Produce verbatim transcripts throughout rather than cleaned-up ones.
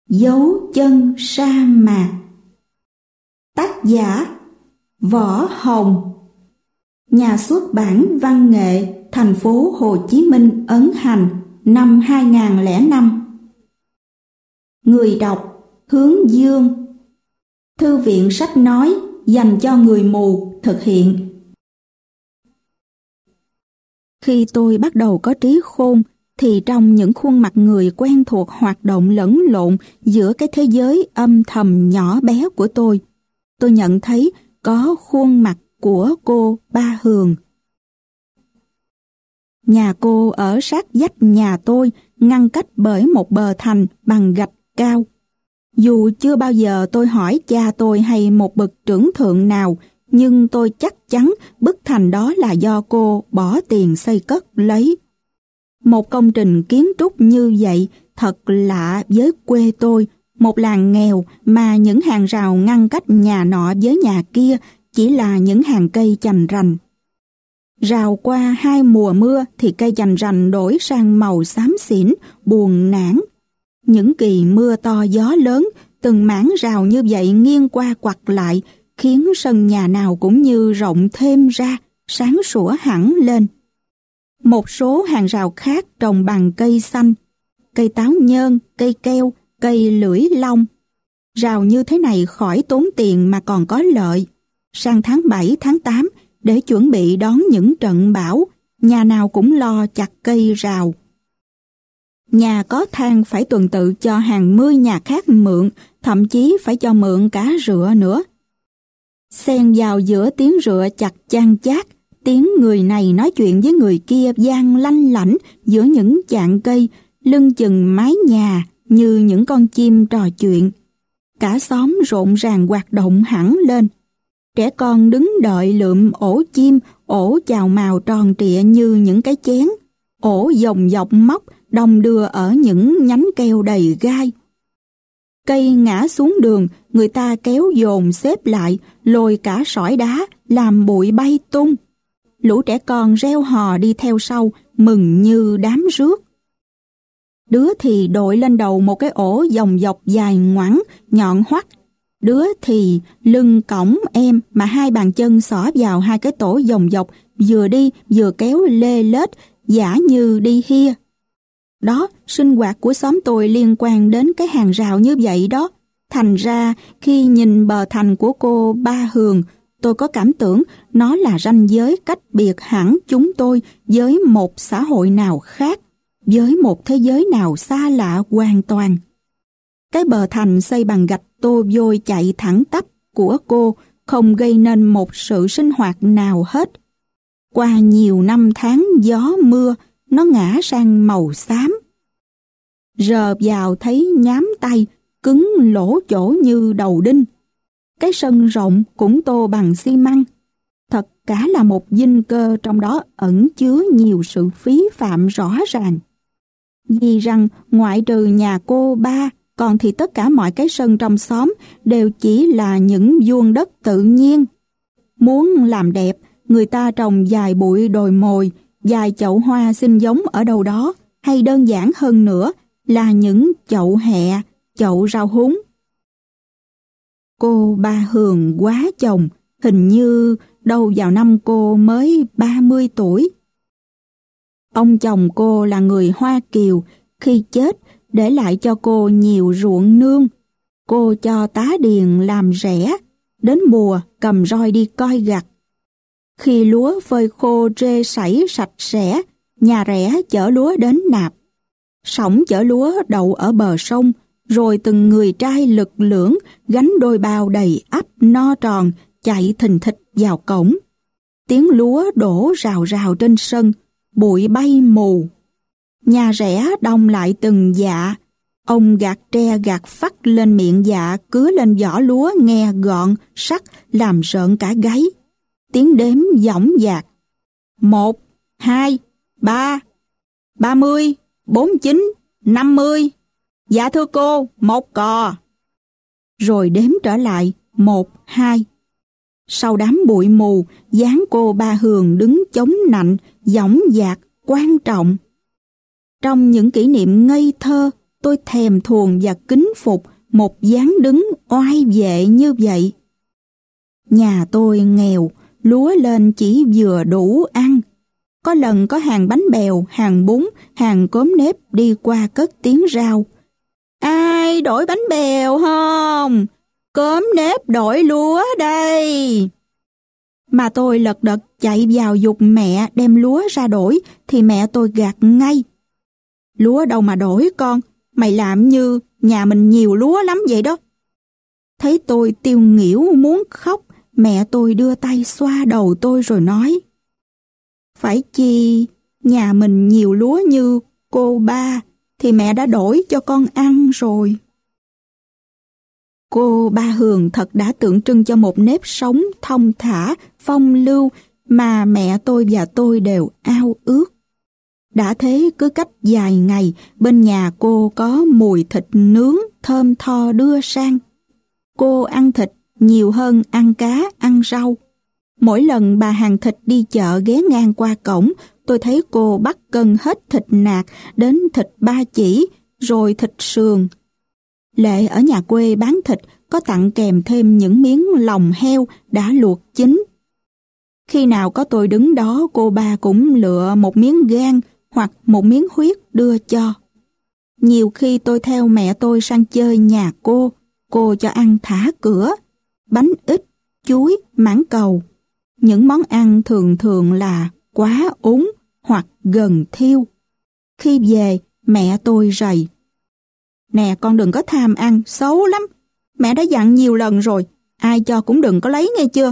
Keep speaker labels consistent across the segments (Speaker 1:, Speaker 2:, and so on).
Speaker 1: Dấu chân sa mạc. Tác giả Võ Hồng. Nhà xuất bản Văn nghệ, thành phố Hồ Chí Minh ấn hành năm hai nghìn không trăm lẻ năm. Người đọc Hướng Dương. Thư viện sách nói dành cho người mù thực hiện. Khi tôi bắt đầu có trí khôn, thì trong những khuôn mặt người quen thuộc hoạt động lẫn lộn giữa cái thế giới âm thầm nhỏ bé của tôi, tôi nhận thấy có khuôn mặt của cô Ba Hường. Nhà cô ở sát vách nhà tôi, ngăn cách bởi một bờ thành bằng gạch cao. Dù chưa bao giờ tôi hỏi cha tôi hay một bậc trưởng thượng nào, nhưng tôi chắc chắn bức thành đó là do cô bỏ tiền xây cất lấy. Một công trình kiến trúc như vậy thật lạ với quê tôi, một làng nghèo mà những hàng rào ngăn cách nhà nọ với nhà kia chỉ là những hàng cây chành rành. Rào qua hai mùa mưa thì cây chành rành đổi sang màu xám xỉn, buồn nản. Những kỳ mưa to gió lớn, từng mảng rào như vậy nghiêng qua quặt lại, khiến sân nhà nào cũng như rộng thêm ra, sáng sủa hẳn lên. Một số hàng rào khác trồng bằng cây xanh, cây táo nhơn, cây keo, cây lưỡi long. Rào như thế này khỏi tốn tiền mà còn có lợi. Sang tháng bảy, tháng tám, để chuẩn bị đón những trận bão, nhà nào cũng lo chặt cây rào. Nhà có thang phải tuần tự cho hàng mươi nhà khác mượn, thậm chí phải cho mượn cả rựa nữa. Xen vào giữa tiếng rựa chặt chan chát, tiếng người này nói chuyện với người kia vang lanh lảnh giữa những chạng cây, lưng chừng mái nhà như những con chim trò chuyện. Cả xóm rộn ràng hoạt động hẳn lên. Trẻ con đứng đợi lượm ổ chim, ổ chào mào tròn trịa như những cái chén, ổ dòng dọc móc đong đưa ở những nhánh keo đầy gai. Cây ngã xuống đường, người ta kéo dồn xếp lại, lôi cả sỏi đá, làm bụi bay tung. Lũ trẻ con reo hò đi theo sau, mừng như đám rước. Đứa thì đội lên đầu một cái ổ dòng dọc dài ngoẵng, nhọn hoắt. Đứa thì lưng cõng em mà hai bàn chân xỏ vào hai cái tổ dòng dọc, vừa đi vừa kéo lê lết, giả như đi hia. Đó, sinh hoạt của xóm tôi liên quan đến cái hàng rào như vậy đó. Thành ra, khi nhìn bờ thành của cô Ba Hường, tôi có cảm tưởng nó là ranh giới cách biệt hẳn chúng tôi với một xã hội nào khác, với một thế giới nào xa lạ hoàn toàn. Cái bờ thành xây bằng gạch tô vôi chạy thẳng tắp của cô không gây nên một sự sinh hoạt nào hết. Qua nhiều năm tháng gió mưa, nó ngã sang màu xám. Rờ vào thấy nhám tay, cứng lỗ chỗ như đầu đinh. Cái sân rộng cũng tô bằng xi măng. Thật cả là một dinh cơ, trong đó ẩn chứa nhiều sự phí phạm rõ ràng. Vì rằng ngoại trừ nhà cô Ba, còn thì tất cả mọi cái sân trong xóm đều chỉ là những vuông đất tự nhiên. Muốn làm đẹp, người ta trồng vài bụi đồi mồi, vài chậu hoa xin giống ở đâu đó, hay đơn giản hơn nữa là những chậu hẹ, chậu rau húng. Cô Ba Hường quá chồng, hình như đâu vào năm cô mới ba mươi tuổi. Ông chồng cô là người Hoa Kiều, khi chết để lại cho cô nhiều ruộng nương. Cô cho tá điền làm rẻ, đến mùa cầm roi đi coi gặt. Khi lúa phơi khô rê sảy sạch sẽ, nhà rẻ chở lúa đến nạp. Sổng chở lúa đậu ở bờ sông, rồi từng người trai lực lưỡng gánh đôi bao đầy ắp no tròn chạy thình thịch vào cổng. Tiếng lúa đổ rào rào trên sân, bụi bay mù. Nhà rẻ đong lại từng dạ, ông gạt tre gạt phắt lên miệng dạ, cứa lên vỏ lúa nghe gọn, sắc làm rợn cả gáy. Tiếng đếm dõng dạc. Một, hai, ba, ba mươi, bốn chín, năm mươi. Dạ thưa cô, một cò. Rồi đếm trở lại, một, hai. Sau đám bụi mù, dáng cô Ba Hường đứng chống nạnh, dõng dạc, quan trọng. Trong những kỷ niệm ngây thơ, tôi thèm thuồng và kính phục một dáng đứng oai vệ như vậy. Nhà tôi nghèo, lúa lên chỉ vừa đủ ăn. Có lần có hàng bánh bèo, hàng bún, hàng cốm nếp đi qua cất tiếng rao: "Ai đổi bánh bèo không? Cốm nếp đổi lúa đây." Mà tôi lật đật chạy vào giục mẹ đem lúa ra đổi thì mẹ tôi gạt ngay: "Lúa đâu mà đổi con, mày làm như nhà mình nhiều lúa lắm vậy đó." Thấy tôi tiêu nghỉu muốn khóc, mẹ tôi đưa tay xoa đầu tôi rồi nói: "Phải chi nhà mình nhiều lúa như cô ba thì mẹ đã đổi cho con ăn rồi." Cô Ba Hường thật đã tượng trưng cho một nếp sống thong thả, phong lưu mà mẹ tôi và tôi đều ao ước. Đã thế cứ cách vài ngày, bên nhà cô có mùi thịt nướng thơm tho đưa sang. Cô ăn thịt nhiều hơn ăn cá, ăn rau. Mỗi lần bà hàng thịt đi chợ ghé ngang qua cổng, tôi thấy cô bắt cân hết thịt nạc đến thịt ba chỉ, rồi thịt sườn. Lệ ở nhà quê bán thịt có tặng kèm thêm những miếng lòng heo đã luộc chín. Khi nào có tôi đứng đó, cô ba cũng lựa một miếng gan hoặc một miếng huyết đưa cho. Nhiều khi tôi theo mẹ tôi sang chơi nhà cô, cô cho ăn thả cửa, bánh ít, chuối, mãng cầu. Những món ăn thường thường là quá úng hoặc gần thiêu. Khi về, mẹ tôi rầy: "Nè con đừng có tham ăn, xấu lắm. Mẹ đã dặn nhiều lần rồi, ai cho cũng đừng có lấy nghe chưa?"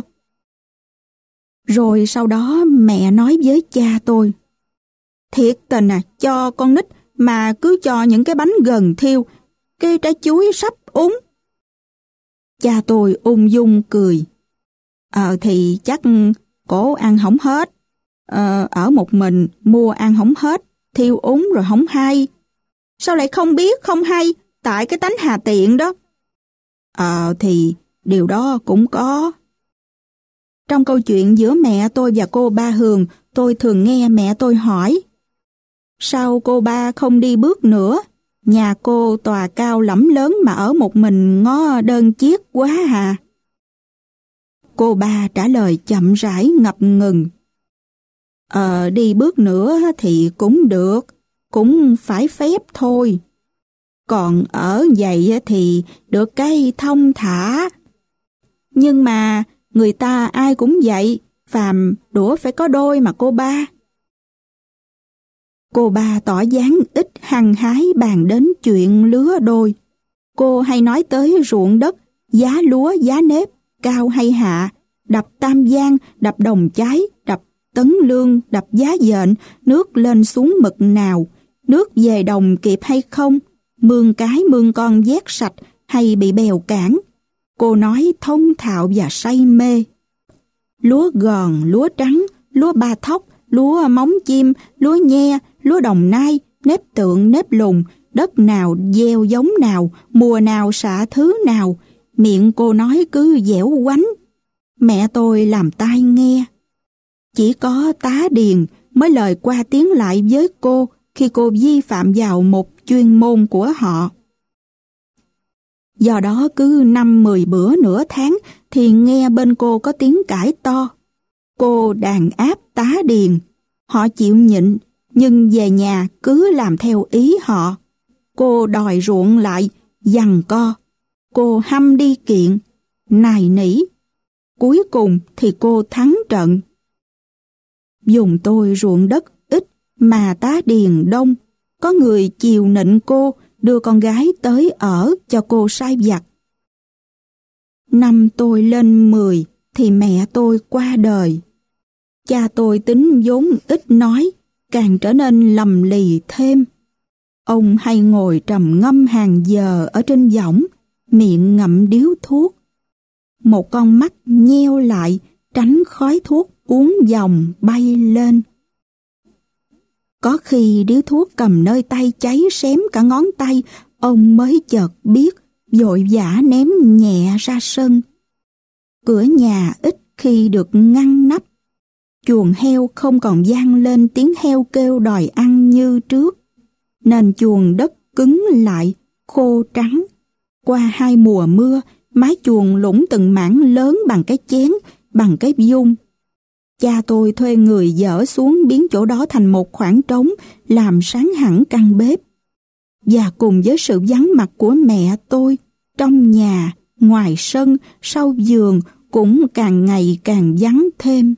Speaker 1: Rồi sau đó mẹ nói với cha tôi: "Thiệt tình à, cho con nít mà cứ cho những cái bánh gần thiêu, cái trái chuối sắp úng." Cha tôi ung dung cười: Ờ thì chắc cổ ăn hổng hết. Ờ, ở một mình mua ăn hổng hết, thiêu úng rồi hổng hay. Sao lại không biết không hay? Tại cái tánh hà tiện đó." Ờ thì điều đó cũng có. Trong câu chuyện giữa mẹ tôi và cô Ba Hường, tôi thường nghe mẹ tôi hỏi: "Sao cô ba không đi bước nữa? Nhà cô tòa cao lẫm lớn mà ở một mình ngó đơn chiếc quá hà." Cô ba trả lời chậm rãi ngập ngừng: Ờ đi bước nữa thì cũng được, cũng phải phép thôi. Còn ở vậy thì được cái thông thả. Nhưng mà người ta ai cũng vậy, phàm đũa phải có đôi mà cô ba." Cô ba tỏ dáng ít hăng hái bàn đến chuyện lứa đôi. Cô hay nói tới ruộng đất, giá lúa giá nếp, cao hay hạ, đập tam giang, đập đồng chái, đập tấn lương, đập giá dện, nước lên xuống mực nào, nước về đồng kịp hay không, mương cái mương con vét sạch hay bị bèo cản. Cô nói thông thạo và say mê. Lúa gòn, lúa trắng, lúa ba thóc, lúa móng chim, lúa nhe, lúa đồng nai, nếp tượng, nếp lùn, đất nào gieo giống nào, mùa nào xạ thứ nào, miệng cô nói cứ dẻo quánh. Mẹ tôi làm tai nghe. Chỉ có tá điền mới lời qua tiếng lại với cô khi cô vi phạm vào một chuyên môn của họ. Do đó cứ năm mười bữa nửa tháng thì nghe bên cô có tiếng cãi to. Cô đàn áp tá điền. Họ chịu nhịn, nhưng về nhà cứ làm theo ý họ. Cô đòi ruộng lại, giằng co. Cô hăm đi kiện, nài nỉ. Cuối cùng thì cô thắng trận. Dùng tôi ruộng đất ít mà tá điền đông. Có người chiều nịnh cô, đưa con gái tới ở cho cô sai vặt. Năm tôi lên mười thì mẹ tôi qua đời. Cha tôi tính vốn ít nói, càng trở nên lầm lì thêm. Ông hay ngồi trầm ngâm hàng giờ ở trên võng, miệng ngậm điếu thuốc. Một con mắt nheo lại, tránh khói thuốc uốn vòng bay lên. Có khi điếu thuốc cầm nơi tay cháy xém cả ngón tay, ông mới chợt biết, vội vã ném nhẹ ra sân. Cửa nhà ít khi được ngăn nắp. Chuồng heo không còn vang lên tiếng heo kêu đòi ăn như trước, nên chuồng đất cứng lại, khô trắng. Qua hai mùa mưa, mái chuồng lũng từng mảng lớn bằng cái chén, bằng cái dung. Cha tôi thuê người dỡ xuống biến chỗ đó thành một khoảng trống, làm sáng hẳn căn bếp. Và cùng với sự vắng mặt của mẹ tôi, trong nhà, ngoài sân, sau giường cũng càng ngày càng vắng thêm.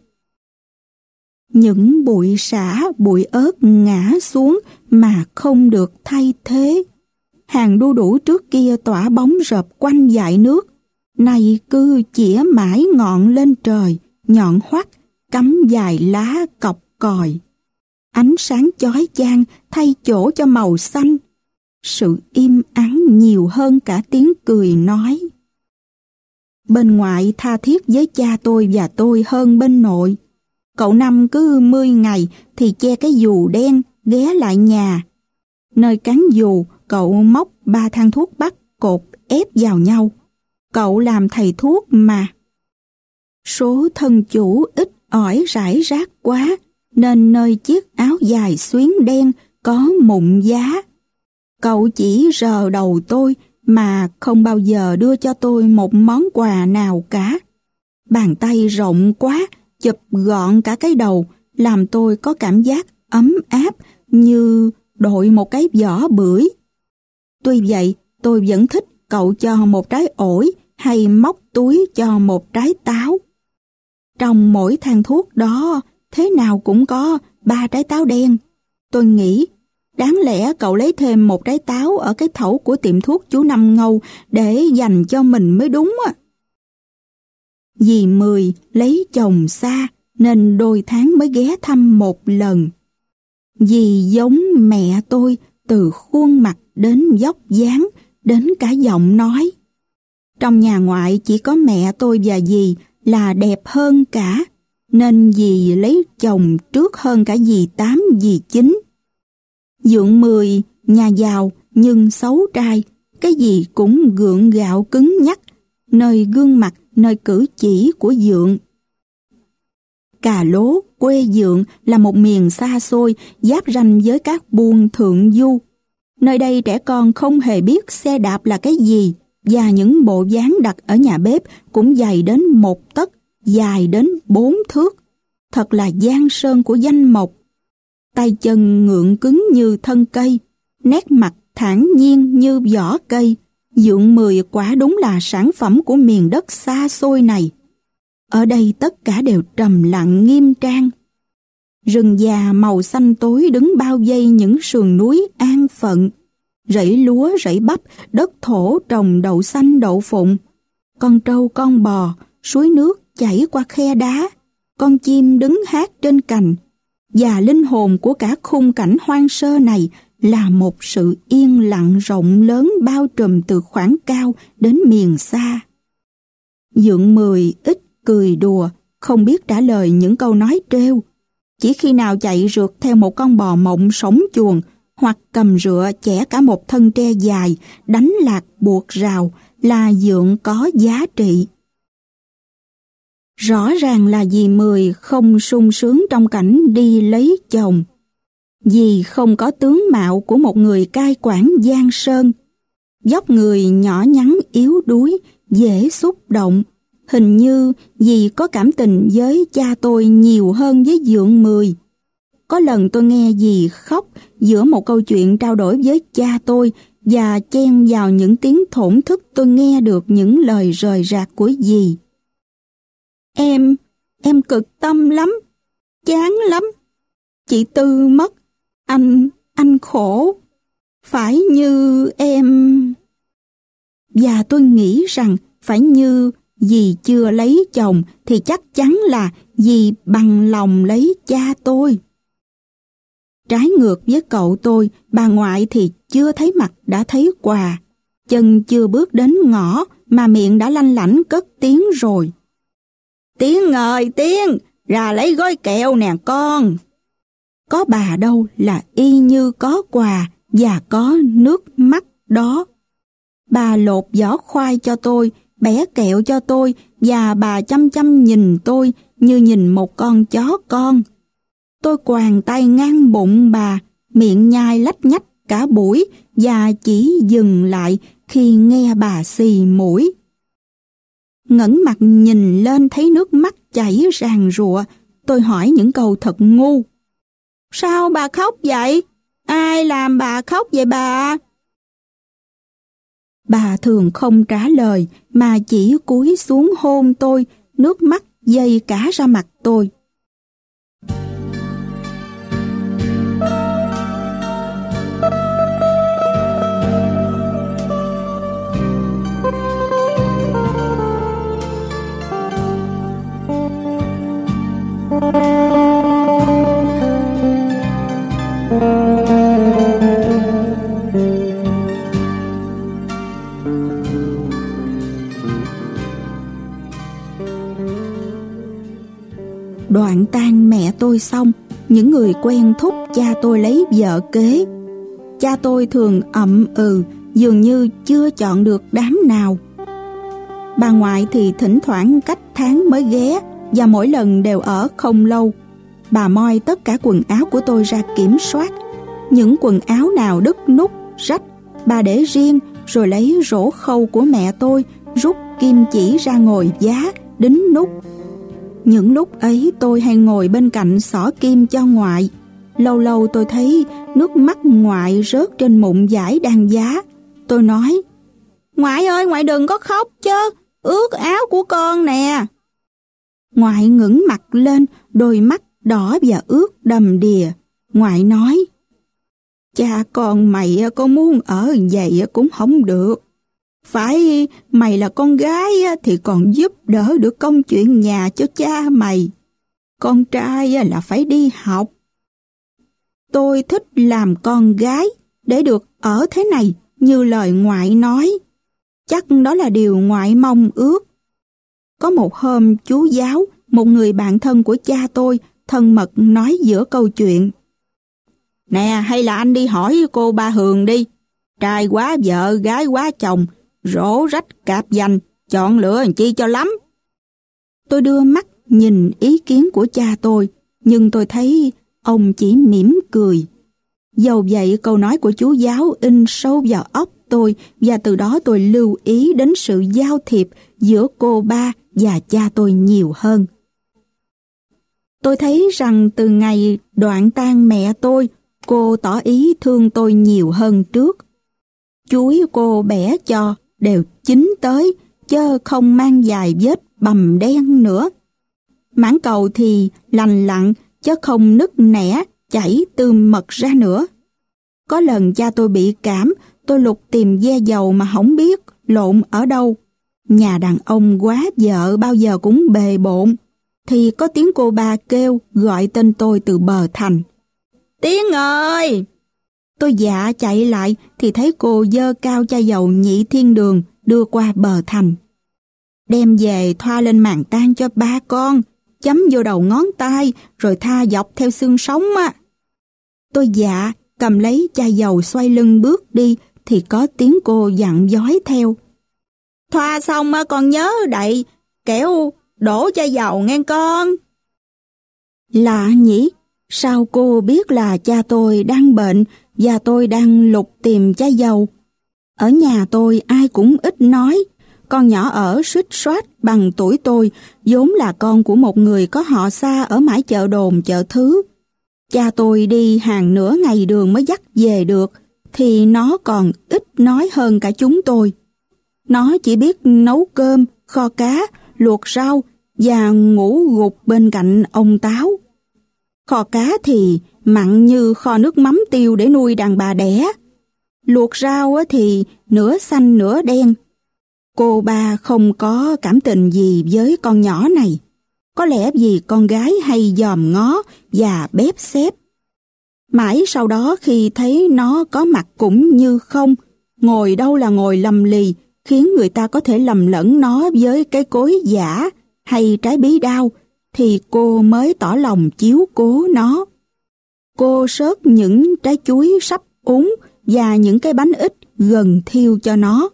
Speaker 1: Những bụi sả, bụi ớt ngã xuống mà không được thay thế. Hàng đu đủ trước kia tỏa bóng rợp quanh dải nước, nay cứ chĩa mãi ngọn lên trời, nhọn hoắt, cắm dài lá cọc còi. Ánh sáng chói chang thay chỗ cho màu xanh. Sự im ắng nhiều hơn cả tiếng cười nói. Bên ngoại tha thiết với cha tôi và tôi hơn bên nội. Cậu Năm cứ mươi ngày thì che cái dù đen ghé lại nhà. Nơi cán dù, cậu móc ba thang thuốc bắc cột ép vào nhau. Cậu làm thầy thuốc mà. Số thân chủ ít ỏi rải rác quá, nên nơi chiếc áo dài xuyến đen có mụn giá. Cậu chỉ rờ đầu tôi mà không bao giờ đưa cho tôi một món quà nào cả. Bàn tay rộng quá, chụp gọn cả cái đầu, làm tôi có cảm giác ấm áp như đội một cái vỏ bưởi. Tuy vậy, tôi vẫn thích cậu cho một trái ổi hay móc túi cho một trái táo. Trong mỗi thang thuốc đó, thế nào cũng có ba trái táo đen. Tôi nghĩ, đáng lẽ cậu lấy thêm một trái táo ở cái thẩu của tiệm thuốc chú Năm Ngâu để dành cho mình mới đúng á. Dì Mười lấy chồng xa nên đôi tháng mới ghé thăm một lần. Dì giống mẹ tôi từ khuôn mặt đến vóc dáng đến cả giọng nói. Trong nhà ngoại chỉ có mẹ tôi và dì là đẹp hơn cả, nên dì lấy chồng trước hơn cả dì Tám, dì Chín. Dượng Mười, nhà giàu nhưng xấu trai, cái gì cũng gượng gạo cứng nhắc, nơi gương mặt, nơi cử chỉ của Dượng. Cà Lố, quê Dượng là một miền xa xôi, giáp ranh với các buôn thượng du. Nơi đây trẻ con không hề biết xe đạp là cái gì, và những bộ ván đặt ở nhà bếp cũng dày đến một tấc, dài đến bốn thước. Thật là giang sơn của danh mộc. Tay chân ngượng cứng như thân cây, nét mặt thản nhiên như vỏ cây. Dượng Mười quả đúng là sản phẩm của miền đất xa xôi này. Ở đây tất cả đều trầm lặng nghiêm trang. Rừng già màu xanh tối đứng bao vây những sườn núi an phận. Rẫy lúa, rẫy bắp, đất thổ trồng đậu xanh đậu phụng. Con trâu con bò, suối nước chảy qua khe đá. Con chim đứng hát trên cành. Và linh hồn của cả khung cảnh hoang sơ này là một sự yên lặng rộng lớn bao trùm từ khoảng cao đến miền xa. Dượng Mười ít cười đùa, không biết trả lời những câu nói trêu. Chỉ khi nào chạy rượt theo một con bò mộng sống chuồng, hoặc cầm rựa chẻ cả một thân tre dài, đánh lạc buộc rào là Dượng có giá trị. Rõ ràng là dì Mười không sung sướng trong cảnh đi lấy chồng. Dì không có tướng mạo của một người cai quản giang sơn. Vóc người nhỏ nhắn yếu đuối, dễ xúc động. Hình như dì có cảm tình với cha tôi nhiều hơn với Dượng Mười. Có lần tôi nghe dì khóc giữa một câu chuyện trao đổi với cha tôi và chen vào những tiếng thổn thức tôi nghe được những lời rời rạc của dì. Em, em cực tâm lắm, chán lắm. Chị Tư mất, anh, anh khổ. Phải như em... Và tôi nghĩ rằng phải như dì chưa lấy chồng thì chắc chắn là dì bằng lòng lấy cha tôi. Trái ngược với cậu tôi, bà ngoại thì chưa thấy mặt đã thấy quà. Chân chưa bước đến ngõ mà miệng đã lanh lảnh cất tiếng rồi. Tiếng ơi Tiếng, ra lấy gói kẹo nè con. Có bà đâu là y như có quà và có nước mắt đó. Bà lột vỏ khoai cho tôi, bẻ kẹo cho tôi và bà chăm chăm nhìn tôi như nhìn một con chó con. Tôi quàng tay ngang bụng bà, miệng nhai lách nhách cả buổi và chỉ dừng lại khi nghe bà xì mũi. Ngẩng mặt nhìn lên thấy nước mắt chảy ràn rụa, tôi hỏi những câu thật ngu. Sao bà khóc vậy? Ai làm bà khóc vậy bà? Bà thường không trả lời mà chỉ cúi xuống hôn tôi, nước mắt dây cả ra mặt tôi. Đoạn tang mẹ tôi xong, những người quen thúc cha tôi lấy vợ kế. Cha tôi thường ậm ừ, dường như chưa chọn được đám nào. Bà ngoại thì thỉnh thoảng cách tháng mới ghé, và mỗi lần đều ở không lâu. Bà moi tất cả quần áo của tôi ra kiểm soát. Những quần áo nào đứt nút, rách, bà để riêng, rồi lấy rổ khâu của mẹ tôi, rút kim chỉ ra ngồi giá, đính nút. Những lúc ấy tôi hay ngồi bên cạnh xỏ kim cho ngoại. Lâu lâu tôi thấy nước mắt ngoại rớt trên mụn vải đang giá. Tôi nói, ngoại ơi, ngoại đừng có khóc chứ, ướt áo của con nè. Ngoại ngẩng mặt lên, đôi mắt đỏ và ướt đầm đìa. Ngoại nói, cha con mày có muốn ở vậy cũng không được. Phải mày là con gái thì còn giúp đỡ được công chuyện nhà cho cha mày. Con trai là phải đi học. Tôi thích làm con gái để được ở thế này như lời ngoại nói. Chắc đó là điều ngoại mong ước. Có một hôm chú giáo, một người bạn thân của cha tôi, thân mật nói giữa câu chuyện. Nè, hay là anh đi hỏi cô ba Hường đi. Trai quá vợ, gái quá chồng, rổ rách cạp dành, chọn lựa làm chi cho lắm. Tôi đưa mắt nhìn ý kiến của cha tôi, nhưng tôi thấy ông chỉ mỉm cười. Dầu vậy câu nói của chú giáo in sâu vào óc tôi, và từ đó tôi lưu ý đến sự giao thiệp giữa cô ba và cha tôi nhiều hơn. Tôi thấy rằng từ ngày đoạn tang mẹ tôi, cô tỏ ý thương tôi nhiều hơn trước. Chuối cô bẻ cho đều chín tới, chớ không mang vài vết bầm đen nữa. Mãng cầu thì lành lặn, chớ không nứt nẻ, chảy tươm mật ra nữa. Có lần cha tôi bị cảm, tôi lục tìm ve dầu mà không biết lộn ở đâu. Nhà đàn ông quá vợ bao giờ cũng bề bộn, thì có tiếng cô ba kêu gọi tên tôi từ bờ thành. Tiếng ơi! Tôi dạ chạy lại thì thấy cô dơ cao chai dầu nhị thiên đường đưa qua bờ thành. Đem về thoa lên màn tang cho ba con, chấm vô đầu ngón tay rồi tha dọc theo xương sống á. Tôi dạ cầm lấy chai dầu xoay lưng bước đi thì có tiếng cô dặn dói theo. Thoa xong con nhớ đậy, kẻo đổ chai dầu nghe con. Lạ nhỉ, sao cô biết là cha tôi đang bệnh và tôi đang lục tìm chai dầu? Ở nhà tôi ai cũng ít nói. Con nhỏ ở suýt soát bằng tuổi tôi, vốn là con của một người có họ xa ở mãi chợ đồn chợ thứ. Cha tôi đi hàng nửa ngày đường mới dắt về được, thì nó còn ít nói hơn cả chúng tôi. Nó chỉ biết nấu cơm, kho cá, luộc rau và ngủ gục bên cạnh ông Táo. Kho cá thì mặn như kho nước mắm tiêu để nuôi đàn bà đẻ. Luộc rau thì nửa xanh nửa đen. Cô ba không có cảm tình gì với con nhỏ này. Có lẽ vì con gái hay dòm ngó và bếp xếp. Mãi sau đó khi thấy nó có mặt cũng như không, ngồi đâu là ngồi lầm lì, khiến người ta có thể lầm lẫn nó với cái cối giả hay trái bí đao, thì cô mới tỏ lòng chiếu cố nó. Cô xớt những trái chuối sắp úng và những cái bánh ít gần thiêu cho nó.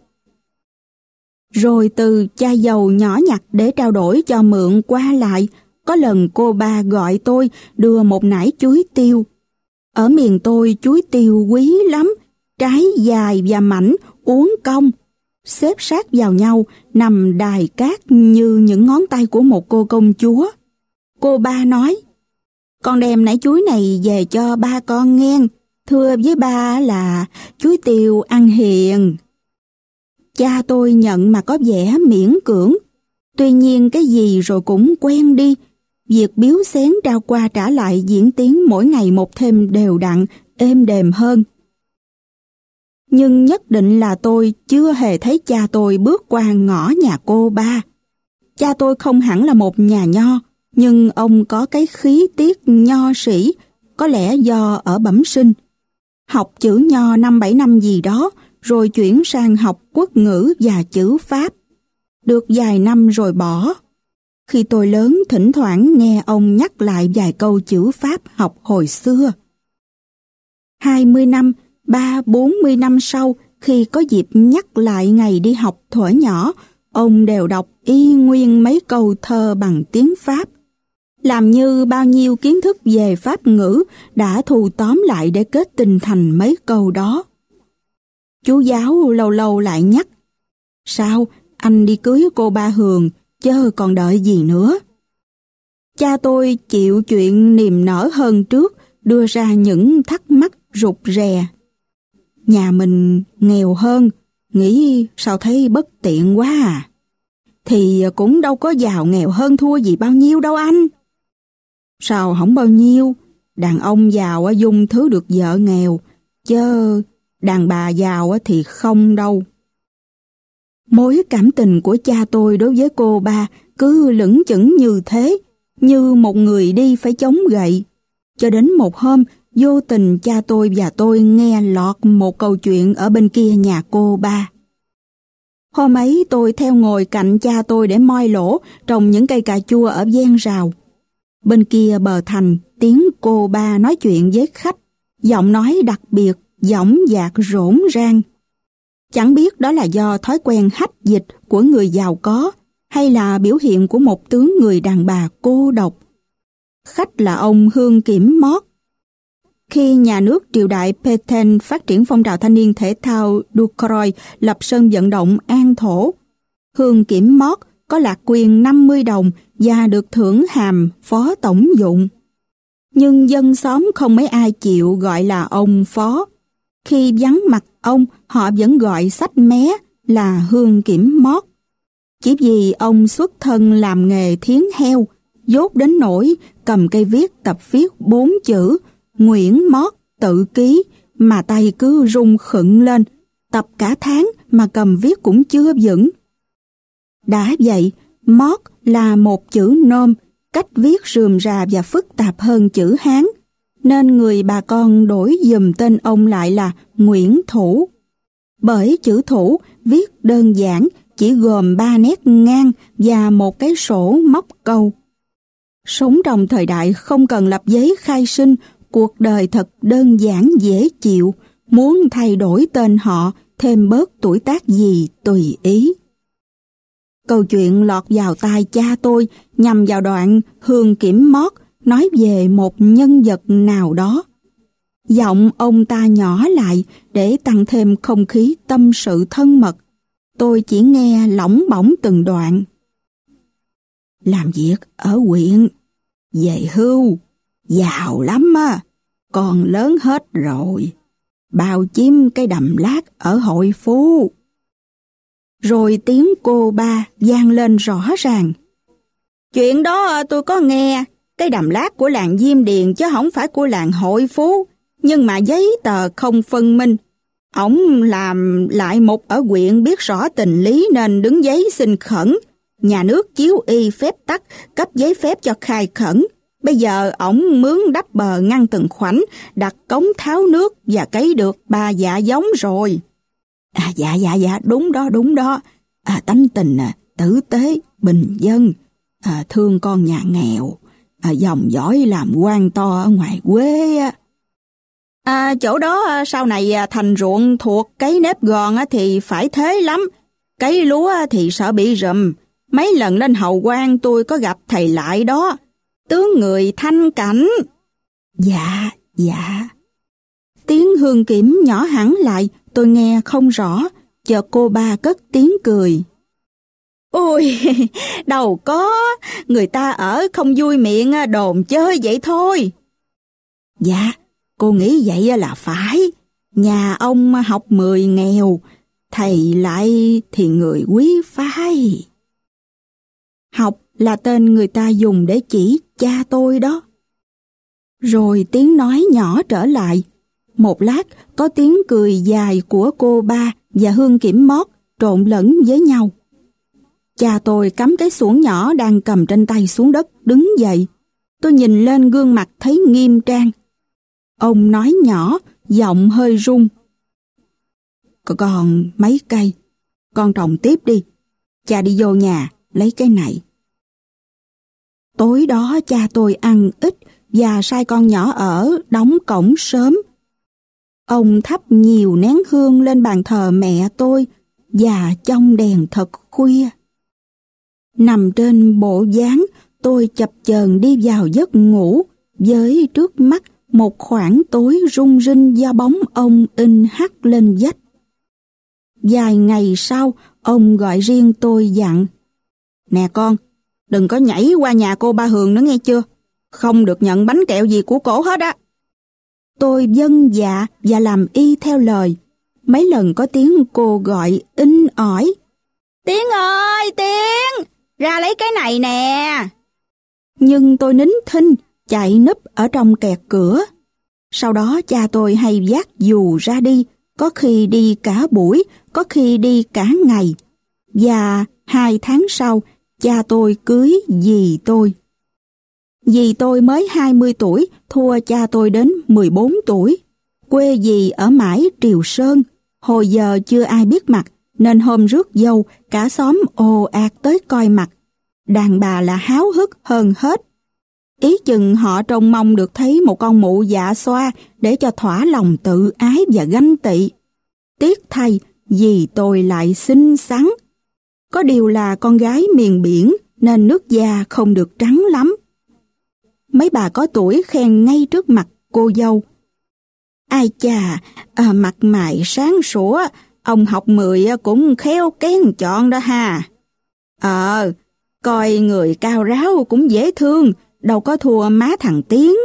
Speaker 1: Rồi từ chai dầu nhỏ nhặt để trao đổi cho mượn qua lại, có lần cô ba gọi tôi đưa một nải chuối tiêu. Ở miền tôi chuối tiêu quý lắm trái dài và mảnh, uốn cong, xếp sát vào nhau, nằm đài cát như những ngón tay của một cô công chúa. Cô ba nói, con đem nải chuối này về cho ba con nghe, thưa với ba là chuối tiêu ăn hiền. Cha tôi nhận mà có vẻ miễn cưỡng, tuy nhiên cái gì rồi cũng quen đi. Việc biếu xén trao qua trả lại diễn tiến mỗi ngày một thêm đều đặn, êm đềm hơn. Nhưng nhất định là tôi chưa hề thấy cha tôi bước qua ngõ nhà cô ba. Cha tôi không hẳn là một nhà nho, nhưng ông có cái khí tiết nho sĩ, có lẽ do ở bẩm sinh. Học chữ nho năm bảy năm gì đó, rồi chuyển sang học quốc ngữ và chữ Pháp. Được vài năm rồi bỏ. Khi tôi lớn, thỉnh thoảng nghe ông nhắc lại vài câu chữ Pháp học hồi xưa. Hai mươi năm, ba bốn mươi năm sau, khi có dịp nhắc lại ngày đi học thuở nhỏ, ông đều đọc y nguyên mấy câu thơ bằng tiếng Pháp. Làm như bao nhiêu kiến thức về Pháp ngữ đã thu tóm lại để kết tinh thành mấy câu đó. Chú giáo lâu lâu lại nhắc, sao anh đi cưới cô ba Hường, chớ còn đợi gì nữa. Cha tôi chịu chuyện niềm nở hơn trước, đưa ra những thắc mắc rụt rè. Nhà mình nghèo hơn, nghĩ sao thấy bất tiện quá à. Thì cũng đâu có giàu nghèo hơn thua gì bao nhiêu đâu anh. Sao không bao nhiêu, đàn ông giàu dùng thứ được vợ nghèo, chứ đàn bà giàu thì không đâu. Mối cảm tình của cha tôi đối với cô ba cứ lững chững như thế, như một người đi phải chống gậy. Cho đến một hôm, vô tình cha tôi và tôi nghe lọt một câu chuyện ở bên kia nhà cô ba. Hôm ấy tôi theo ngồi cạnh cha tôi để moi lỗ trồng những cây cà chua ở ven rào. Bên kia bờ thành, tiếng cô ba nói chuyện với khách, giọng nói đặc biệt, dõng dạc rỗn rang. Chẳng biết đó là do thói quen hách dịch của người giàu có hay là biểu hiện của một tướng người đàn bà cô độc. Khách là ông Hương Kiểm Mót. Khi nhà nước triều đại Pétain phát triển phong trào thanh niên thể thao Ducroi lập sân vận động An Thổ, Hương Kiểm Mót có lạc quyền năm mươi đồng và được thưởng hàm phó tổng dụng. Nhưng dân xóm không mấy ai chịu gọi là ông phó. Khi vắng mặt ông, họ vẫn gọi xách mé là Hương Kiểm Mót. Chỉ vì ông xuất thân làm nghề thiến heo, dốt đến nỗi cầm cây viết tập viết bốn chữ Nguyễn Mót tự ký mà tay cứ rung khựng lên, tập cả tháng mà cầm viết cũng chưa vững. Đã vậy, Mót là một chữ nôm, cách viết rườm rà và phức tạp hơn chữ Hán, nên người bà con đổi giùm tên ông lại là Nguyễn Thủ. Bởi chữ Thủ viết đơn giản, chỉ gồm ba nét ngang và một cái sổ móc câu. Sống trong thời đại không cần lập giấy khai sinh, cuộc đời thật đơn giản dễ chịu, muốn thay đổi tên họ, thêm bớt tuổi tác gì tùy ý. Câu chuyện lọt vào tai cha tôi nhằm vào đoạn Hương Kiểm Mót nói về một nhân vật nào đó. Giọng ông ta nhỏ lại để tăng thêm không khí tâm sự thân mật. Tôi chỉ nghe lỏng bỏng từng đoạn. Làm việc ở huyện, về hưu, giàu lắm á, còn lớn hết rồi, bao chiếm cái đầm lát ở Hội Phú. Rồi tiếng cô ba vang lên rõ ràng. Chuyện đó tôi có nghe, cái đầm lát của làng Diêm Điền chứ không phải của làng Hội Phú, nhưng mà giấy tờ không phân minh. Ổng làm lại một ở huyện biết rõ tình lý nên đứng giấy xin khẩn. Nhà nước chiếu y phép tắc, cấp giấy phép cho khai khẩn. Bây giờ ổng mướn đắp bờ ngăn từng khoảnh, đặt cống tháo nước và cấy được ba dạ giống rồi. À dạ dạ dạ, đúng đó đúng đó. À, tánh tình à, tử tế, bình dân, à, thương con nhà nghèo, à, dòng dõi làm quan to ở ngoài quê á. À, chỗ đó sau này thành ruộng thuộc cấy nếp gòn thì phải thế lắm. Cấy lúa thì sợ bị rùm. Mấy lần lên hầu quan tôi có gặp thầy lại đó. Tướng người thanh cảnh. Dạ, dạ. Tiếng Hương Kiểm nhỏ hẳn lại, tôi nghe không rõ, chợt cô ba cất tiếng cười. Ôi, đâu có, người ta ở không vui miệng đồn chơi vậy thôi. Dạ, cô nghĩ vậy là phải. Nhà ông học mười nghèo, thầy lại thì người quý phái. Học là tên người ta dùng để chỉ cha tôi đó. Rồi tiếng nói nhỏ trở lại. Một lát có tiếng cười dài của cô ba và Hương Kiểm Mót trộn lẫn với nhau. Cha tôi cắm cái xuồng nhỏ đang cầm trên tay xuống đất, đứng dậy. Tôi nhìn lên gương mặt thấy nghiêm trang. Ông nói nhỏ, giọng hơi run. Còn mấy cây, con trồng tiếp đi. Cha đi vô nhà, lấy cái này. Tối đó cha tôi ăn ít và sai con nhỏ ở đóng cổng sớm. Ông thắp nhiều nén hương lên bàn thờ mẹ tôi và trong đèn thật khuya. Nằm trên bộ dáng, tôi chập chờn đi vào giấc ngủ với trước mắt một khoảng tối rung rinh do bóng ông in hắt lên vách. Vài ngày sau, ông gọi riêng tôi dặn: Nè con, đừng có nhảy qua nhà cô ba Hường nữa nghe chưa? Không được nhận bánh kẹo gì của cổ hết á. Tôi vâng dạ và làm y theo lời. Mấy lần có tiếng cô gọi in ỏi: Tiến ơi, Tiến, ra lấy cái này nè. Nhưng tôi nín thinh, chạy núp ở trong kẹt cửa. Sau đó cha tôi hay vác dù ra đi, có khi đi cả buổi, có khi đi cả ngày. Và hai tháng sau, cha tôi cưới dì tôi. Dì tôi mới hai mươi tuổi, thua cha tôi đến mười bốn tuổi. Quê dì ở mãi Triều Sơn, hồi giờ chưa ai biết mặt, nên hôm rước dâu, cả xóm ồ ạt tới coi mặt. Đàn bà là háo hức hơn hết. Ý chừng họ trông mong được thấy một con mụ dạ xoa để cho thỏa lòng tự ái và ganh tị. Tiếc thay, dì tôi lại xinh xắn. Có điều là con gái miền biển nên nước da không được trắng lắm. Mấy bà có tuổi khen ngay trước mặt cô dâu: Ai chà, à, mặt mày sáng sủa, ông học mười cũng khéo kén chọn đó ha. Ờ, coi người cao ráo cũng dễ thương, đâu có thua má thằng Tiến.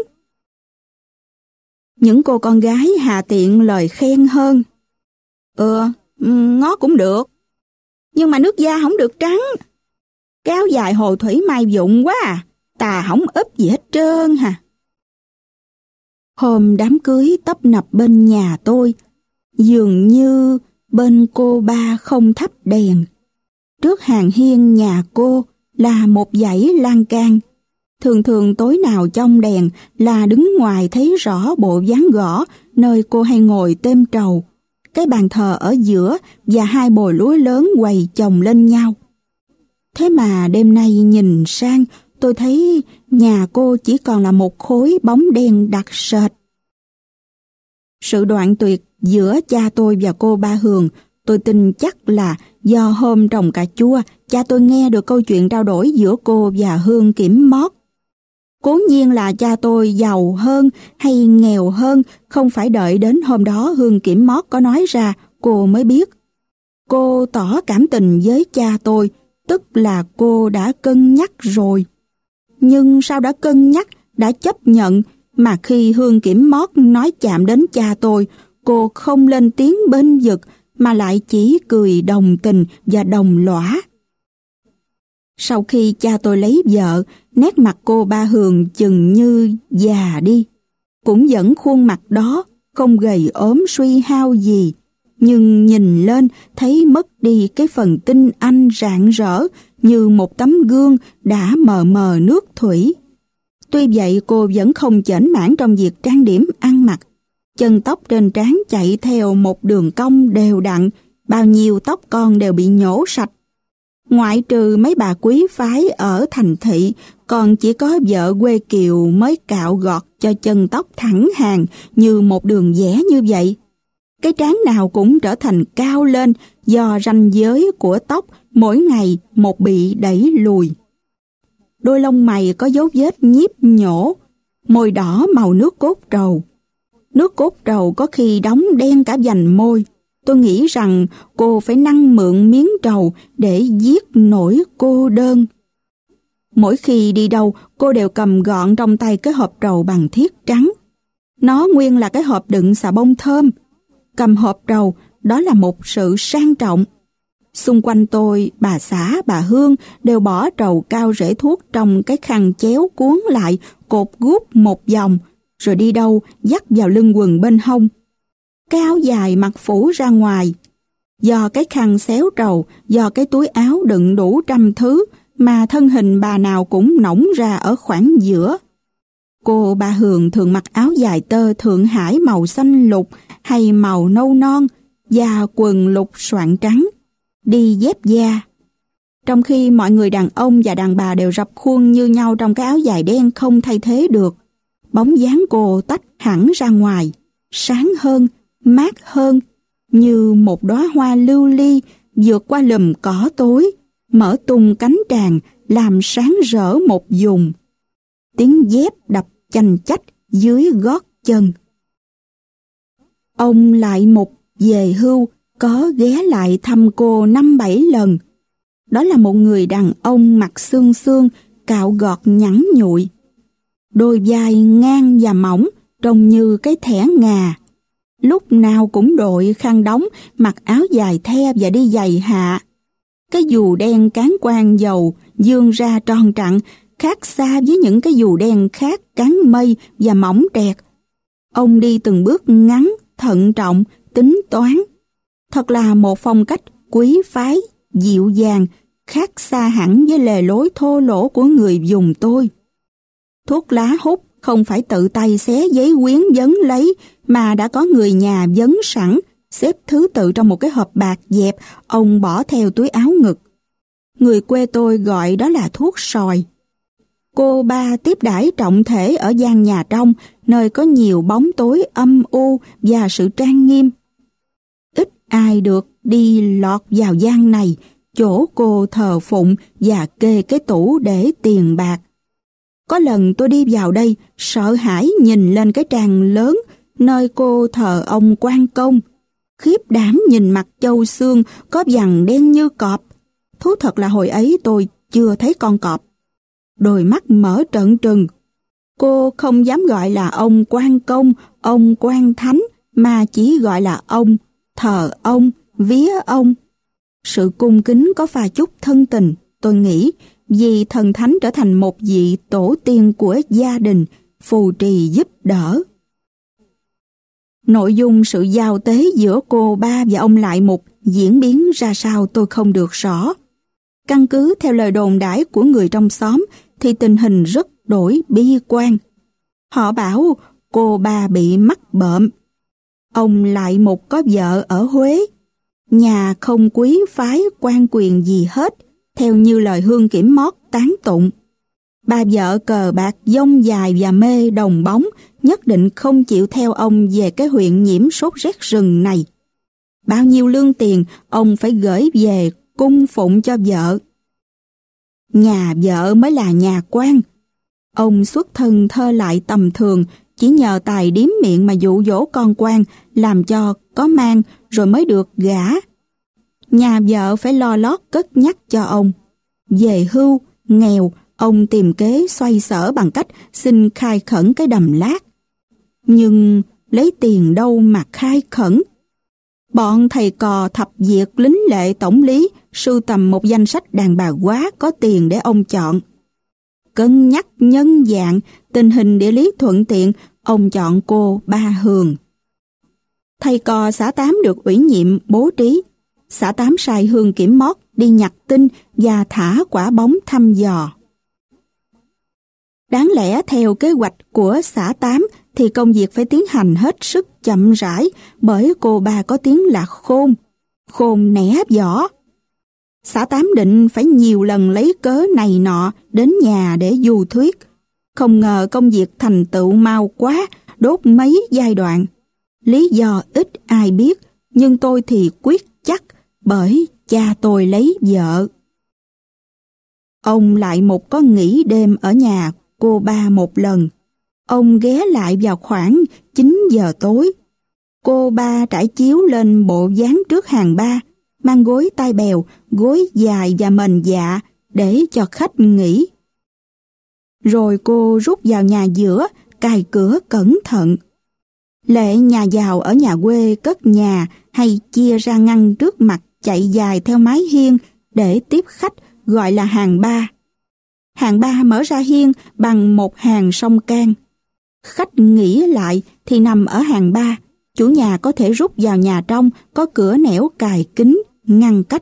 Speaker 1: Những cô con gái hà tiện lời khen hơn: Ừ, ngó cũng được, nhưng mà nước da không được trắng. Kéo dài hồ thủy mai dụng quá à, tà không úp gì hết trơn hả. Hôm đám cưới tấp nập bên nhà tôi, dường như bên cô ba không thắp đèn. Trước hàng hiên nhà cô là một dãy lan can. Thường thường tối nào trong đèn là đứng ngoài thấy rõ bộ ván gõ nơi cô hay ngồi têm trầu, cái bàn thờ ở giữa và hai bồi lúa lớn quầy chồng lên nhau. Thế mà đêm nay nhìn sang, tôi thấy nhà cô chỉ còn là một khối bóng đen đặc sệt. Sự đoạn tuyệt giữa cha tôi và cô ba Hường, tôi tin chắc là do hôm trồng cà chua, cha tôi nghe được câu chuyện trao đổi giữa cô và Hương Kiểm Mót. Cố nhiên là cha tôi giàu hơn hay nghèo hơn, không phải đợi đến hôm đó Hương Kiểm Mót có nói ra, cô mới biết. Cô tỏ cảm tình với cha tôi, tức là cô đã cân nhắc rồi. Nhưng sao đã cân nhắc, đã chấp nhận, mà khi Hương Kiểm Mót nói chạm đến cha tôi, cô không lên tiếng bênh vực, mà lại chỉ cười đồng tình và đồng lõa. Sau khi cha tôi lấy vợ, nét mặt cô ba Hường chừng như già đi. Cũng vẫn khuôn mặt đó, không gầy ốm suy hao gì, nhưng nhìn lên thấy mất đi cái phần tinh anh rạng rỡ như một tấm gương đã mờ mờ nước thủy. Tuy vậy cô vẫn không chểnh mãn trong việc trang điểm ăn mặc. Chân tóc trên trán chạy theo một đường cong đều đặn, bao nhiêu tóc con đều bị nhổ sạch. Ngoại trừ mấy bà quý phái ở thành thị, còn chỉ có vợ quê kiều mới cạo gọt cho chân tóc thẳng hàng như một đường vẽ như vậy. Cái trán nào cũng trở thành cao lên do ranh giới của tóc mỗi ngày một bị đẩy lùi. Đôi lông mày có dấu vết nhíp nhổ, môi đỏ màu nước cốt trầu. Nước cốt trầu có khi đóng đen cả vành môi. Tôi nghĩ rằng cô phải năng mượn miếng trầu để giết nỗi cô đơn. Mỗi khi đi đâu, cô đều cầm gọn trong tay cái hộp trầu bằng thiết trắng. Nó nguyên là cái hộp đựng xà bông thơm. Cầm hộp trầu, đó là một sự sang trọng. Xung quanh tôi, bà xã, bà Hương đều bỏ trầu cao rễ thuốc trong cái khăn chéo cuốn lại, cột guốc một vòng, rồi đi đâu dắt vào lưng quần bên hông. Cái áo dài mặc phủ ra ngoài. Do cái khăn xéo trầu, do cái túi áo đựng đủ trăm thứ, mà thân hình bà nào cũng nõng ra ở khoảng giữa. Cô bà Hường thường mặc áo dài tơ Thượng Hải màu xanh lục hay màu nâu non và quần lục soạn trắng, đi dép da. Trong khi mọi người đàn ông và đàn bà đều rập khuôn như nhau trong cái áo dài đen không thay thế được, bóng dáng cô tách hẳn ra ngoài, sáng hơn, mát hơn, như một đóa hoa lưu ly vượt qua lùm cỏ tối, mở tung cánh tràn, làm sáng rỡ một vùng. Tiếng dép đập chành chách dưới gót chân. Ông Lại Mục về hưu có ghé lại thăm cô năm bảy lần. Đó là một người đàn ông mặt xương xương, cạo gọt nhẵn nhụi. Đôi vai ngang và mỏng, trông như cái thẻ ngà. Lúc nào cũng đội khăn đóng, mặc áo dài the và đi giày hạ. Cái dù đen cán quang dầu dương ra tròn trặn, khác xa với những cái dù đen khác cán mây và mỏng trẹt. Ông đi từng bước ngắn, thận trọng, tính toán. Thật là một phong cách quý phái, dịu dàng, khác xa hẳn với lề lối thô lỗ của người vùng tôi. Thuốc lá hút không phải tự tay xé giấy quyến vấn lấy, mà đã có người nhà vấn sẵn, xếp thứ tự trong một cái hộp bạc dẹp, ông bỏ theo túi áo ngực. Người quê tôi gọi đó là thuốc sòi. Cô ba tiếp đãi trọng thể ở gian nhà trong, nơi có nhiều bóng tối âm u và sự trang nghiêm. Ít ai được đi lọt vào gian này, chỗ cô thờ phụng và kê cái tủ để tiền bạc. Có lần tôi đi vào đây, sợ hãi nhìn lên cái tràng lớn, nơi cô thờ ông Quan Công. Khiếp đảm nhìn mặt châu xương có vằn đen như cọp. Thú thật là hồi ấy tôi chưa thấy con cọp. Đôi mắt mở trợn trừng. Cô không dám gọi là ông Quan Công, ông Quan Thánh, mà chỉ gọi là ông, thờ ông, vía ông. Sự cung kính có pha chút thân tình, tôi nghĩ, vì thần thánh trở thành một vị tổ tiên của gia đình, phù trì giúp đỡ. Nội dung sự giao tế giữa cô ba và ông Lại Mục diễn biến ra sao tôi không được rõ. Căn cứ theo lời đồn đãi của người trong xóm thì tình hình rất đổi bi quan. Họ bảo cô ba bị mắc bợm. Ông Lại Mục có vợ ở Huế. Nhà không quý phái quan quyền gì hết, theo như lời Hương Kiểm Mót tán tụng. Bà vợ cờ bạc dông dài và mê đồng bóng, nhất định không chịu theo ông về cái huyện nhiễm sốt rét rừng này. Bao nhiêu lương tiền ông phải gửi về cung phụng cho vợ. Nhà vợ mới là nhà quan. Ông xuất thân thơ lại tầm thường, chỉ nhờ tài điếm miệng mà dụ dỗ con quan, làm cho có mang rồi mới được gả. Nhà vợ phải lo lót cất nhắc cho ông. Về hưu, nghèo, ông tìm kế xoay sở bằng cách xin khai khẩn cái đầm lát. Nhưng lấy tiền đâu mà khai khẩn? Bọn thầy cò thập diệt lính lệ tổng lý sưu tầm một danh sách đàn bà quá có tiền để ông chọn. Cân nhắc nhân dạng, tình hình địa lý thuận tiện, ông chọn cô Ba Hường. Thầy cò xã Tám được ủy nhiệm bố trí. Xã Tám sai Hương Kiểm Mót đi nhặt tinh và thả quả bóng thăm dò. Đáng lẽ theo kế hoạch của xã Tám thì công việc phải tiến hành hết sức chậm rãi, bởi cô ba có tiếng là khôn, khôn nẻ võ. Xã Tám định phải nhiều lần lấy cớ này nọ đến nhà để du thuyết. Không ngờ công việc thành tựu mau quá, đốt mấy giai đoạn. Lý do ít ai biết, nhưng tôi thì quyết chắc, bởi cha tôi lấy vợ. Ông Lại Mục có nghỉ đêm ở nhà cô ba một lần. Ông ghé lại vào khoảng chín giờ tối. Cô ba trải chiếu lên bộ dáng trước hàng ba, mang gối tai bèo, gối dài và mền dạ để cho khách nghỉ. Rồi cô rút vào nhà giữa, cài cửa cẩn thận. Lệ nhà giàu ở nhà quê cất nhà hay chia ra ngăn trước mặt chạy dài theo mái hiên để tiếp khách, gọi là hàng ba. Hàng ba mở ra hiên bằng một hàng song can. Khách nghỉ lại thì nằm ở hàng ba, chủ nhà có thể rút vào nhà trong, có cửa nẻo cài kín, ngăn cách.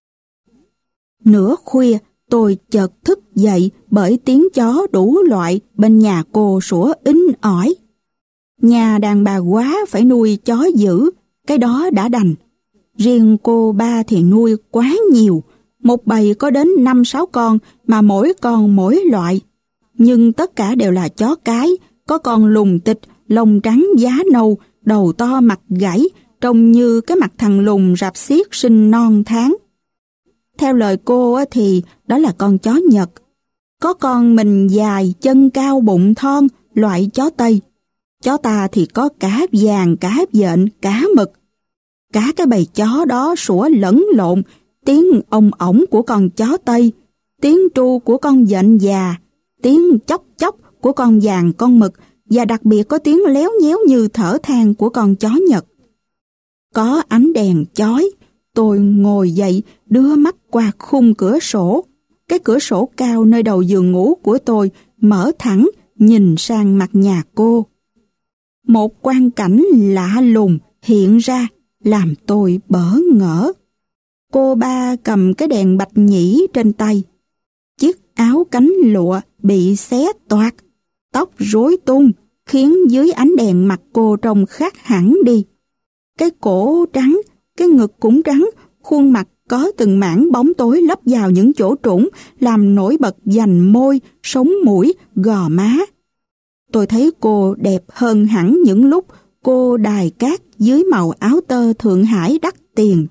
Speaker 1: Nửa khuya, tôi chợt thức dậy bởi tiếng chó đủ loại bên nhà cô sủa inh ỏi. Nhà đàn bà quá phải nuôi chó dữ, cái đó đã đành. Riêng cô ba thì nuôi quá nhiều, một bầy có đến năm sáu con mà mỗi con mỗi loại. Nhưng tất cả đều là chó cái, có con lùng tịch, lông trắng giá nâu, đầu to mặt gãy, trông như cái mặt thằng lùng rạp xiết sinh non tháng. Theo lời cô thì đó là con chó Nhật. Có con mình dài, chân cao, bụng thon, loại chó Tây. Chó ta thì có cá vàng, cá vện, cá mực. Cả cái bầy chó đó sủa lẫn lộn, tiếng ong ổng của con chó Tây, tiếng tru của con vện già, tiếng chốc chốc của con vàng con mực, và đặc biệt có tiếng léo nhéo như thở than của con chó Nhật. Có ánh đèn chói, tôi ngồi dậy đưa mắt qua khung cửa sổ. Cái cửa sổ cao nơi đầu giường ngủ của tôi mở thẳng nhìn sang mặt nhà cô. Một quang cảnh lạ lùng hiện ra làm tôi bỡ ngỡ. Cô ba cầm cái đèn bạch nhĩ trên tay. Chiếc áo cánh lụa bị xé toạc, tóc rối tung khiến dưới ánh đèn mặt cô trông khác hẳn đi. Cái cổ trắng, cái ngực cũng trắng, khuôn mặt có từng mảng bóng tối lấp vào những chỗ trũng làm nổi bật vành môi, sống mũi, gò má. Tôi thấy cô đẹp hơn hẳn những lúc cô đài cát dưới màu áo tơ Thượng Hải đắt tiền.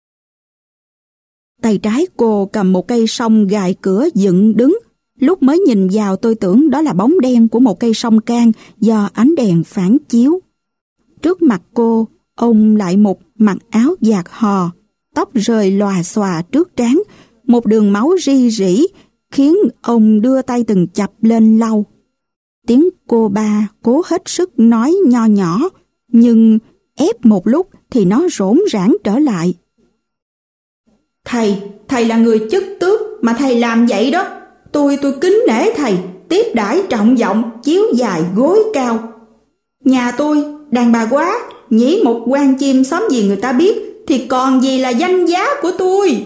Speaker 1: Tay trái cô cầm một cây song gài cửa dựng đứng. Lúc mới nhìn vào tôi tưởng đó là bóng đen của một cây song can do ánh đèn phản chiếu. Trước mặt cô, ông lại một mặc áo vạt hò, tóc rơi lòa xòa trước trán, một đường máu ri rỉ khiến ông đưa tay từng chập lên lau. Tiếng cô ba cố hết sức nói nho nhỏ, nhưng ép một lúc thì nó rỗn rãng trở lại. Thầy, thầy là người chức tước mà thầy làm vậy đó. Tôi tôi kính nể thầy, tiếp đãi trọng vọng, chiếu dài gối cao. Nhà tôi, đàn bà quá, nhỉ một quan chim xóm gì người ta biết, thì còn gì là danh giá của tôi.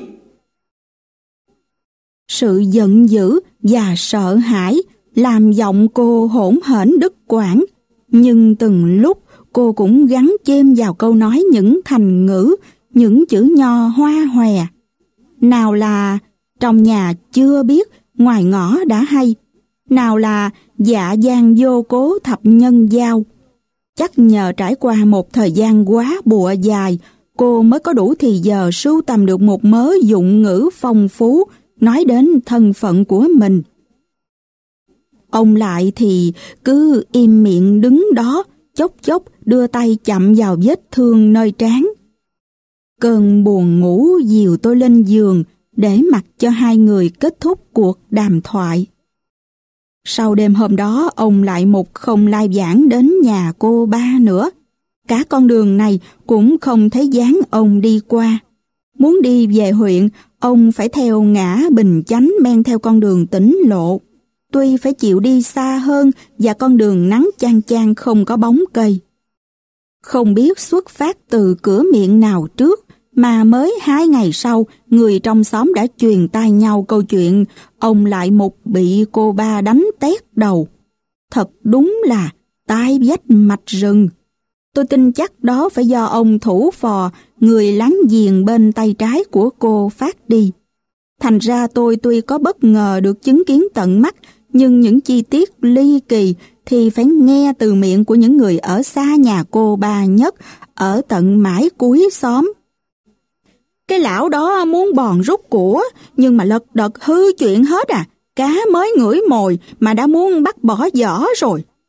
Speaker 1: Sự giận dữ và sợ hãi làm giọng cô hỗn hển đứt quãng, nhưng từng lúc cô cũng gắn chêm vào câu nói những thành ngữ, những chữ nho hoa hòe. Nào là trong nhà chưa biết, ngoài ngõ đã hay. Nào là dạ gian vô cố thập nhân giao. Chắc nhờ trải qua một thời gian quá bụa dài, cô mới có đủ thì giờ sưu tầm được một mớ dụng ngữ phong phú nói đến thân phận của mình. Ông lại thì cứ im miệng đứng đó, chốc chốc đưa tay chậm vào vết thương nơi trán. Cơn buồn ngủ dìu tôi lên giường để mặc cho hai người kết thúc cuộc đàm thoại. Sau đêm hôm đó, ông lại một không lai vãng đến nhà cô ba nữa. Cả con đường này cũng không thấy dáng ông đi qua. Muốn đi về huyện, ông phải theo ngã Bình Chánh men theo con đường tỉnh lộ. Tuy phải chịu đi xa hơn và con đường nắng chang chang không có bóng cây. Không biết xuất phát từ cửa miệng nào trước, mà mới hai ngày sau, người trong xóm đã truyền tai nhau câu chuyện ông lại một bị cô ba đánh tét đầu. Thật đúng là tai vách mạch rừng. Tôi tin chắc đó phải do ông thủ phò, người láng giềng bên tay trái của cô phát đi. Thành ra tôi tuy có bất ngờ được chứng kiến tận mắt, nhưng những chi tiết ly kỳ thì phải nghe từ miệng của những người ở xa nhà cô ba nhất, ở tận mãi cuối xóm. Cái lão đó muốn bòn rút của, nhưng mà lật đật hư chuyện hết à. Cá mới ngửi mồi mà đã muốn bắt bỏ giỏ rồi.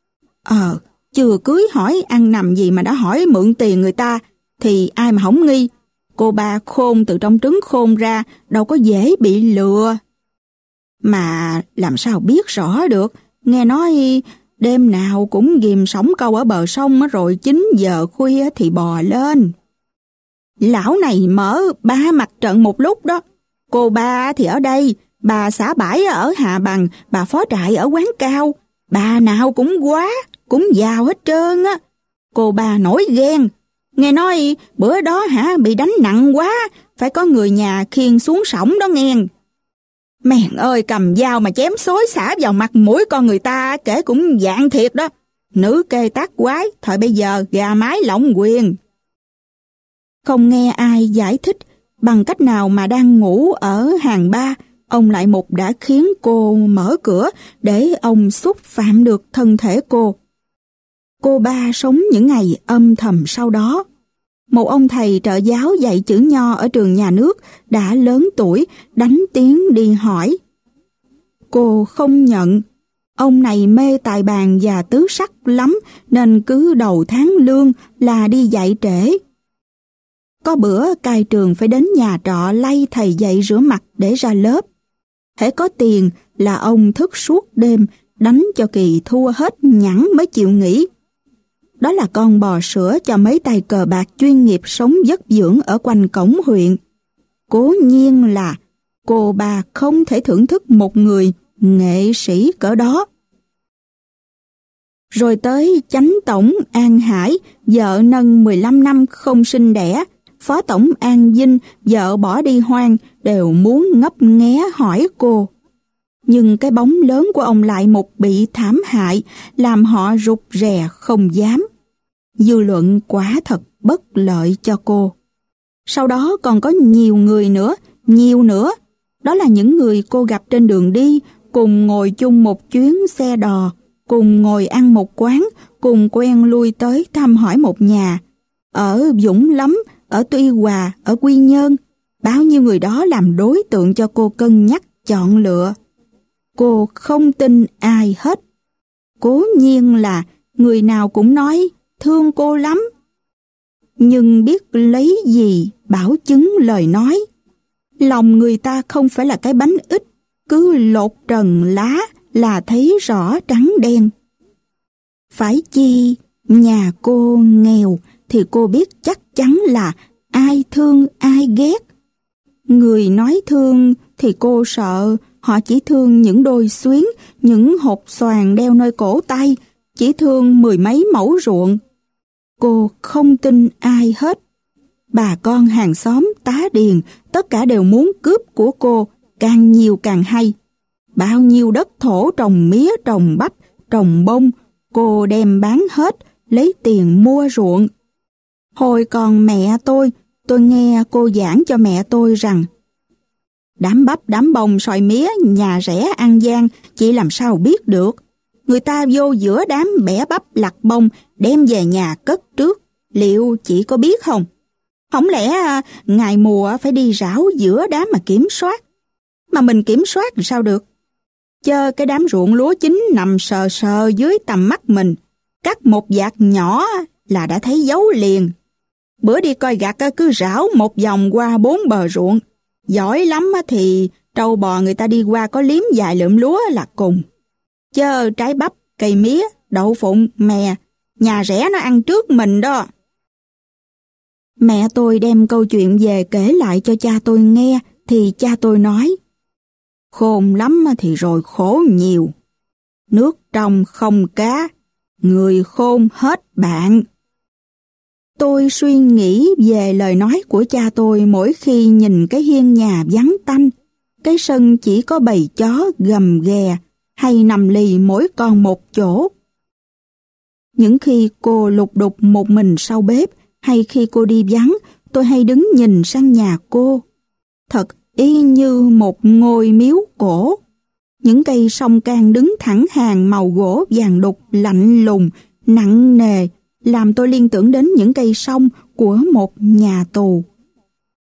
Speaker 1: Ờ, chưa cưới hỏi ăn nằm gì mà đã hỏi mượn tiền người ta, thì ai mà không nghi. Cô ba khôn từ trong trứng khôn ra, đâu có dễ bị lừa. Mà làm sao biết rõ được, nghe nói đêm nào cũng ghìm sóng câu ở bờ sông rồi chín giờ khuya thì bò lên. Lão này mở ba mặt trận một lúc đó. Cô ba thì ở đây, bà xã bãi ở Hà Bằng, bà phó trại ở Quán Cao. Bà nào cũng quá, cũng giàu hết trơn á. Cô ba nổi ghen. Nghe nói bữa đó hả bị đánh nặng quá, phải có người nhà khiêng xuống sổng đó nghe. Mèn ơi, cầm dao mà chém xối xả vào mặt mũi con người ta kể cũng dạng thiệt đó. Nữ kê tác quái, thời bây giờ gà mái lộng quyền. Không nghe ai giải thích bằng cách nào mà đang ngủ ở hàng ba, ông lại một đã khiến cô mở cửa để ông xúc phạm được thân thể cô. Cô ba sống những ngày âm thầm sau đó. Một ông thầy trợ giáo dạy chữ nho ở trường nhà nước đã lớn tuổi đánh tiếng đi hỏi. Cô không nhận. Ông này mê tài bàn và tứ sắc lắm nên cứ đầu tháng lương là đi dạy trễ. Có bữa cai trường phải đến nhà trọ lay thầy dạy rửa mặt để ra lớp. Hễ có tiền là ông thức suốt đêm đánh cho kỳ thua hết nhẵn mới chịu nghỉ. Đó là con bò sữa cho mấy tay cờ bạc chuyên nghiệp sống vất vưởng ở quanh cổng huyện. Cố nhiên là cô bà không thể thưởng thức một người nghệ sĩ cỡ đó. Rồi tới chánh tổng An Hải, vợ nâng mười lăm năm không sinh đẻ, phó tổng An Vinh, vợ bỏ đi hoang, đều muốn ngấp nghé hỏi cô. Nhưng cái bóng lớn của ông lại một bị thảm hại, làm họ rụt rè không dám. Dư luận quả thật bất lợi cho cô. Sau đó còn có nhiều người nữa, nhiều nữa. Đó là những người cô gặp trên đường đi, cùng ngồi chung một chuyến xe đò, cùng ngồi ăn một quán, cùng quen lui tới thăm hỏi một nhà. Ở Vũng Lắm, ở Tuy Hòa, ở Quy Nhơn, bao nhiêu người đó làm đối tượng cho cô cân nhắc chọn lựa. Cô không tin ai hết. Cố nhiên là người nào cũng nói thương cô lắm. Nhưng biết lấy gì bảo chứng lời nói. Lòng người ta không phải là cái bánh ít, cứ lột trần lá là thấy rõ trắng đen. Phải chi nhà cô nghèo thì cô biết chắc chắn là ai thương ai ghét. Người nói thương thì cô sợ họ chỉ thương những đôi xuyến, những hột xoàn đeo nơi cổ tay, chỉ thương mười mấy mẫu ruộng. Cô không tin ai hết. Bà con hàng xóm, tá điền, tất cả đều muốn cướp của cô, càng nhiều càng hay. Bao nhiêu đất thổ trồng mía, trồng bắp, trồng bông, cô đem bán hết, lấy tiền mua ruộng. Hồi còn mẹ tôi, tôi nghe cô giảng cho mẹ tôi rằng đám bắp, đám bông, xoài mía, nhà rẻ An Giang, chị làm sao biết được. Người ta vô giữa đám bẻ bắp lặt bông, đem về nhà cất trước, liệu chị có biết không? Không lẽ ngày mùa phải đi rảo giữa đám mà kiểm soát? Mà mình kiểm soát làm sao được? Chơ cái đám ruộng lúa chín nằm sờ sờ dưới tầm mắt mình, cắt một vạt nhỏ là đã thấy dấu liền. Bữa đi coi gặt cứ rảo một vòng qua bốn bờ ruộng. Giỏi lắm thì trâu bò người ta đi qua có liếm vài lượm lúa là cùng. Chơ trái bắp, cây mía, đậu phụng, mè, nhà rẻ nó ăn trước mình đó. Mẹ tôi đem câu chuyện về kể lại cho cha tôi nghe, thì cha tôi nói, khôn lắm thì rồi khổ nhiều. Nước trong không cá, người khôn hết bạn. Tôi suy nghĩ về lời nói của cha tôi mỗi khi nhìn cái hiên nhà vắng tanh, cái sân chỉ có bầy chó gầm ghè hay nằm lì mỗi con một chỗ. Những khi cô lục đục một mình sau bếp hay khi cô đi vắng, tôi hay đứng nhìn sang nhà cô. Thật y như một ngôi miếu cổ. Những cây song can đứng thẳng hàng màu gỗ vàng đục lạnh lùng, nặng nề, làm tôi liên tưởng đến những cây song của một nhà tù.